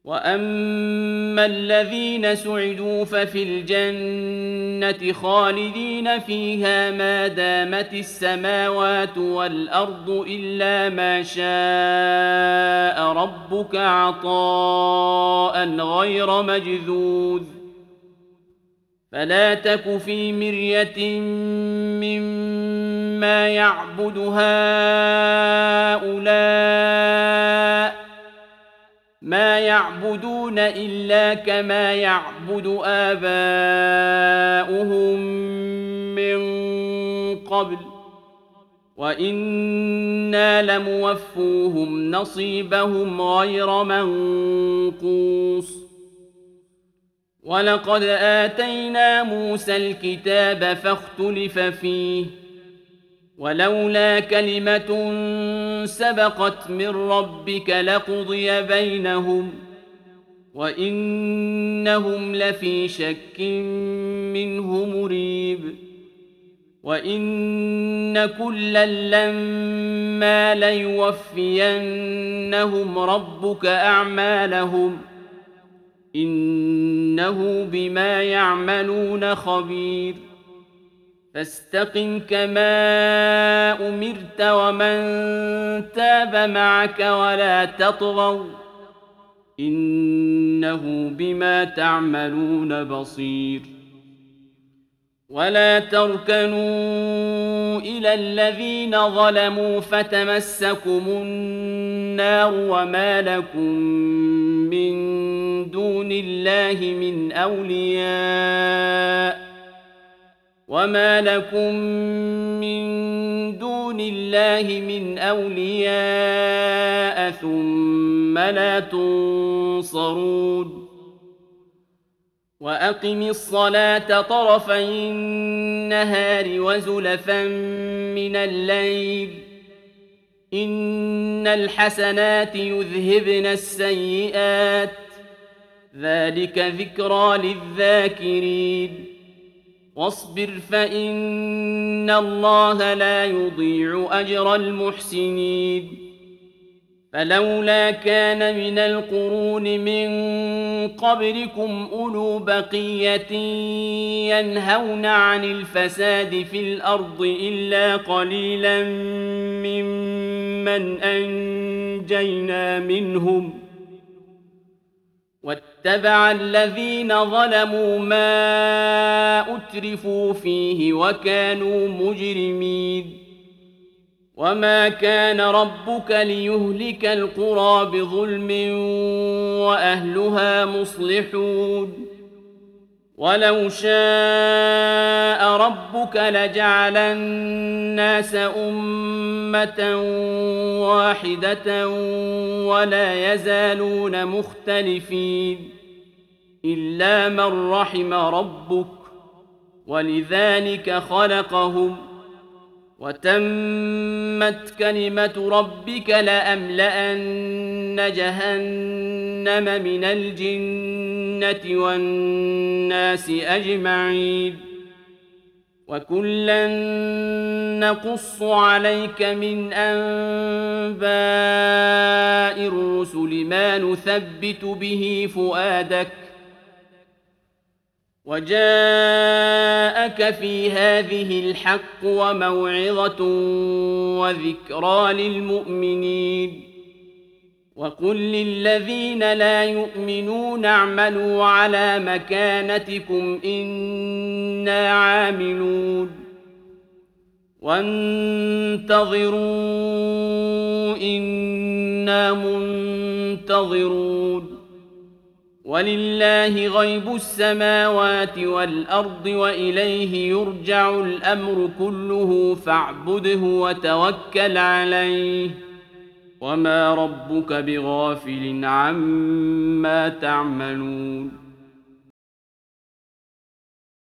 وأما الذين سعدوا ففي الجنة خالدين فيها ما دامت السماوات والأرض إلا ما شاء ربك عطاء غير مجذوذ فلا تك في مرية مما يعبد هؤلاء ما يعبدون إلا كما يعبد آباؤهم من قبل وإنا لموفوهم نصيبهم غير منقوص ولقد آتينا موسى الكتاب فاختلف فيه ولولا كلمة سبقت من ربك لقضي بينهم وإنهم لفي شك منه مريب وإن كلا لما ليوفينهم ربك أعمالهم إنه بما يعملون خبير فاستقم كما أمرت ومن تاب معك ولا تطغوا إنه بما تعملون بصير ولا تركنوا إلى الذين ظلموا فتمسكم النار وما لكم من دون الله من أولياء ثم لا تنصرون وأقم الصلاة طرفي النهار وزلفا من الليل إن الحسنات يذهبن السيئات ذلك ذكرى للذاكرين واصبر فإن الله لا يضيع أجر المحسنين فلولا كان من القرون من قبلكم أولو بقية ينهون عن الفساد في الأرض إلا قليلا ممن أنجينا منهم واتبع الذين ظلموا ما أترفوا فيه وكانوا مجرمين وما كان ربك ليهلك القرى بظلم وأهلها مصلحون ولو شاء ربك لجعل الناس أمة واحدة ولا يزالون مختلفين إلا من رحم ربك ولذلك خلقهم وتمت كلمة ربك لأملأن جهنم من الجنة والناس أجمعين وكلا نقص عليك من أنباء الرسل ما نثبت به فؤادك وجاءك في هذه الحق وموعظة وذكرى للمؤمنين وقل للذين لا يؤمنون اعملوا على مكانتكم إنا عاملون وانتظروا إنا منتظرون ولله غيب السماوات والأرض وإليه يرجع الأمر كله فاعبده وتوكل عليه وما ربك بغافل عما تعملون